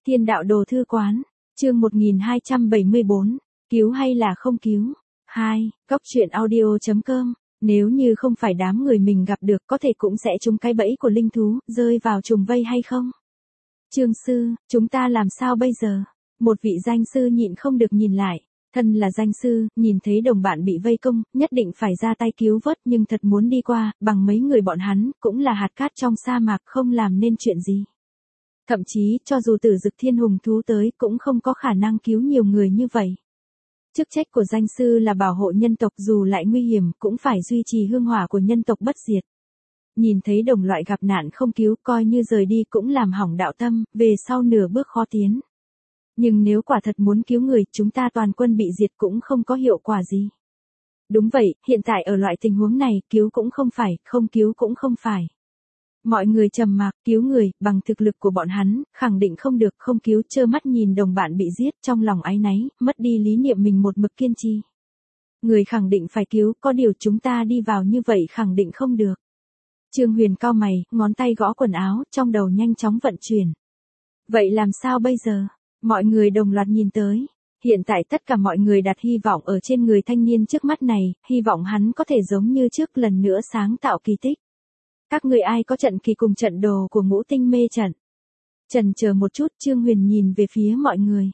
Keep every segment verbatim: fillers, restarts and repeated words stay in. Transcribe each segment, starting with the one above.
Thiên đạo đồ thư quán, chương một nghìn hai trăm bảy mươi bốn, cứu hay là không cứu? hai. Góc truyện audio chấm com, nếu như không phải đám người mình gặp được có thể cũng sẽ trúng cái bẫy của linh thú, rơi vào trùng vây hay không? Trương sư, chúng ta làm sao bây giờ? Một vị danh sư nhịn không được nhìn lại. Thân là danh sư, nhìn thấy đồng bạn bị vây công, nhất định phải ra tay cứu vớt, nhưng thật muốn đi qua, bằng mấy người bọn hắn, cũng là hạt cát trong sa mạc, không làm nên chuyện gì. Thậm chí, cho dù tử dực thiên hùng thú tới, cũng không có khả năng cứu nhiều người như vậy. Chức trách của danh sư là bảo hộ nhân tộc, dù lại nguy hiểm, cũng phải duy trì hương hỏa của nhân tộc bất diệt. Nhìn thấy đồng loại gặp nạn không cứu, coi như rời đi cũng làm hỏng đạo tâm, về sau nửa bước khó tiến. Nhưng nếu quả thật muốn cứu người, chúng ta toàn quân bị diệt cũng không có hiệu quả gì. Đúng vậy, hiện tại ở loại tình huống này, cứu cũng không phải, không cứu cũng không phải. Mọi người trầm mặc, cứu người, bằng thực lực của bọn hắn, khẳng định không được, không cứu, trơ mắt nhìn đồng bạn bị giết, trong lòng áy náy, mất đi lý niệm mình một mực kiên trì. Người khẳng định phải cứu, có điều chúng ta đi vào như vậy khẳng định không được. Trương Huyền cau mày, ngón tay gõ quần áo, trong đầu nhanh chóng vận chuyển. Vậy làm sao bây giờ? Mọi người đồng loạt nhìn tới. Hiện tại tất cả mọi người đặt hy vọng ở trên người thanh niên trước mắt này, hy vọng hắn có thể giống như trước lần nữa sáng tạo kỳ tích. Các người ai có trận kỳ cùng trận đồ của ngũ tinh mê trận? Trần chờ một chút, Trương Huyền nhìn về phía mọi người.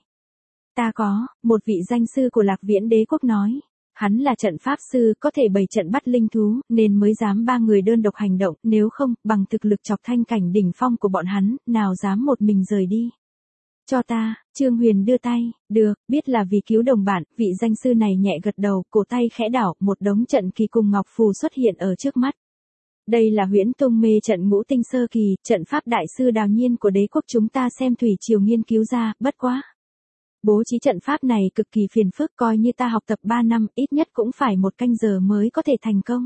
Ta có, một vị danh sư của Lạc Viễn Đế Quốc nói. Hắn là trận pháp sư, có thể bày trận bắt linh thú, nên mới dám ba người đơn độc hành động, nếu không, bằng thực lực chọc thanh cảnh đỉnh phong của bọn hắn, nào dám một mình rời đi. Cho ta, Trương Huyền đưa tay, được, biết là vì cứu đồng bạn, vị danh sư này nhẹ gật đầu, cổ tay khẽ đảo, một đống trận kỳ cùng ngọc phù xuất hiện ở trước mắt. Đây là Huyễn Tông mê trận ngũ tinh sơ kỳ, trận pháp đại sư Đào Nhiên của đế quốc chúng ta xem thủy triều nghiên cứu ra, bất quá. Bố trí trận pháp này cực kỳ phiền phức, coi như ta học tập ba năm, ít nhất cũng phải một canh giờ mới có thể thành công.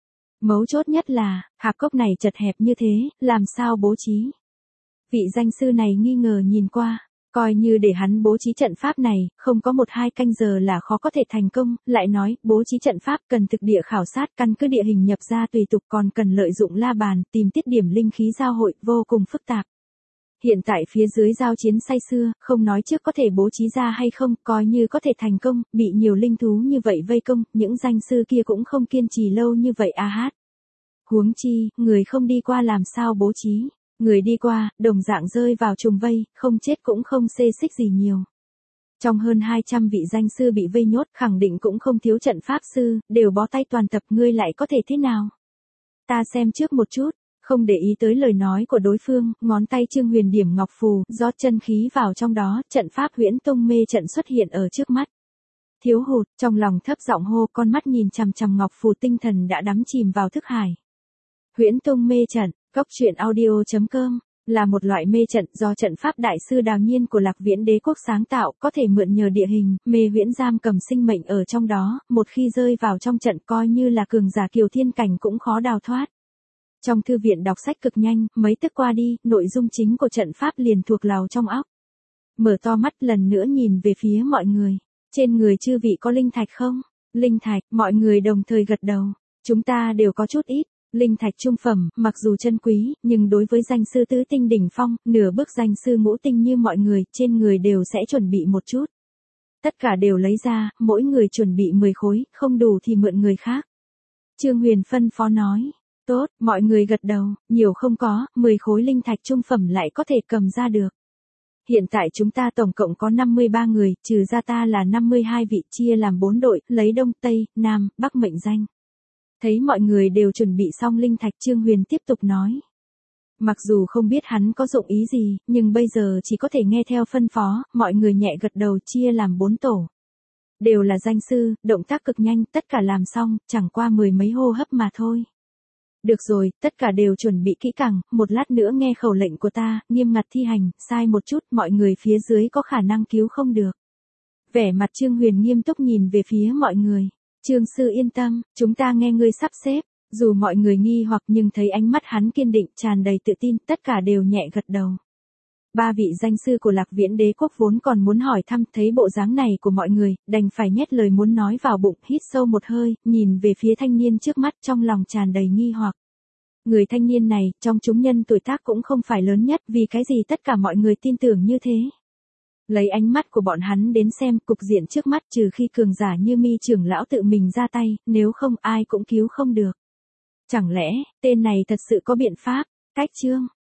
Mấu chốt nhất là, hạp cốc này chật hẹp như thế, làm sao bố trí? Vị danh sư này nghi ngờ nhìn qua, coi như để hắn bố trí trận pháp này, không có một hai canh giờ là khó có thể thành công, lại nói, bố trí trận pháp cần thực địa khảo sát, căn cứ địa hình nhập ra tùy tục, còn cần lợi dụng la bàn, tìm tiết điểm linh khí giao hội, vô cùng phức tạp. Hiện tại phía dưới giao chiến say xưa, không nói trước có thể bố trí ra hay không, coi như có thể thành công, bị nhiều linh thú như vậy vây công, những danh sư kia cũng không kiên trì lâu như vậy a hát. Huống chi, người không đi qua làm sao bố trí, người đi qua, đồng dạng rơi vào trùng vây, không chết cũng không xê xích gì nhiều. Trong hơn hai trăm vị danh sư bị vây nhốt, khẳng định cũng không thiếu trận pháp sư, đều bó tay toàn tập, ngươi lại có thể thế nào? Ta xem trước một chút. Không để ý tới lời nói của đối phương, ngón tay Trương Huyền điểm ngọc phù, rót chân khí vào trong đó, trận pháp Huyễn Tông mê trận xuất hiện ở trước mắt. Thiếu hụt, trong lòng thấp giọng hô, con mắt nhìn chằm chằm ngọc phù, tinh thần đã đắm chìm vào thức hải. Huyễn Tông mê trận, góc truyện audio chấm com, là một loại mê trận do trận pháp đại sư Đào Nhiên của Lạc Viễn Đế Quốc sáng tạo, có thể mượn nhờ địa hình, mê huyễn giam cầm sinh mệnh ở trong đó, một khi rơi vào trong trận coi như là cường giả kiều thiên cảnh cũng khó đào thoát. Trong thư viện đọc sách cực nhanh, mấy tức qua đi, nội dung chính của trận pháp liền thuộc lầu trong óc. Mở to mắt lần nữa nhìn về phía mọi người. Trên người chư vị có linh thạch không? Linh thạch, mọi người đồng thời gật đầu. Chúng ta đều có chút ít. Linh thạch trung phẩm, mặc dù chân quý, nhưng đối với danh sư tứ tinh đỉnh phong, nửa bước danh sư ngũ tinh như mọi người, trên người đều sẽ chuẩn bị một chút. Tất cả đều lấy ra, mỗi người chuẩn bị mười khối, không đủ thì mượn người khác. Trương Huyền phân phó nói. Tốt, mọi người gật đầu, nhiều không có, mười khối linh thạch trung phẩm lại có thể cầm ra được. Hiện tại chúng ta tổng cộng có năm mươi ba người, trừ ra ta là năm mươi hai vị, chia làm bốn đội, lấy Đông, Tây, Nam, Bắc mệnh danh. Thấy mọi người đều chuẩn bị xong linh thạch, Trương Huyền tiếp tục nói. Mặc dù không biết hắn có dụng ý gì, nhưng bây giờ chỉ có thể nghe theo phân phó, mọi người nhẹ gật đầu, chia làm bốn tổ. Đều là danh sư, động tác cực nhanh, tất cả làm xong, chẳng qua mười mấy hô hấp mà thôi. Được rồi, tất cả đều chuẩn bị kỹ càng, một lát nữa nghe khẩu lệnh của ta, nghiêm ngặt thi hành, sai một chút, mọi người phía dưới có khả năng cứu không được. Vẻ mặt Trương Huyền nghiêm túc nhìn về phía mọi người. Trương sư yên tâm, chúng ta nghe ngươi sắp xếp. Dù mọi người nghi hoặc nhưng thấy ánh mắt hắn kiên định, tràn đầy tự tin, tất cả đều nhẹ gật đầu. Ba vị danh sư của Lạc Viễn Đế Quốc vốn còn muốn hỏi thăm, thấy bộ dáng này của mọi người, đành phải nhét lời muốn nói vào bụng, hít sâu một hơi, nhìn về phía thanh niên trước mắt, trong lòng tràn đầy nghi hoặc. Người thanh niên này, trong chúng nhân tuổi tác cũng không phải lớn nhất, vì cái gì tất cả mọi người tin tưởng như thế. Lấy ánh mắt của bọn hắn đến xem cục diện trước mắt, trừ khi cường giả như Mi trưởng lão tự mình ra tay, nếu không ai cũng cứu không được. Chẳng lẽ, tên này thật sự có biện pháp? Cách chương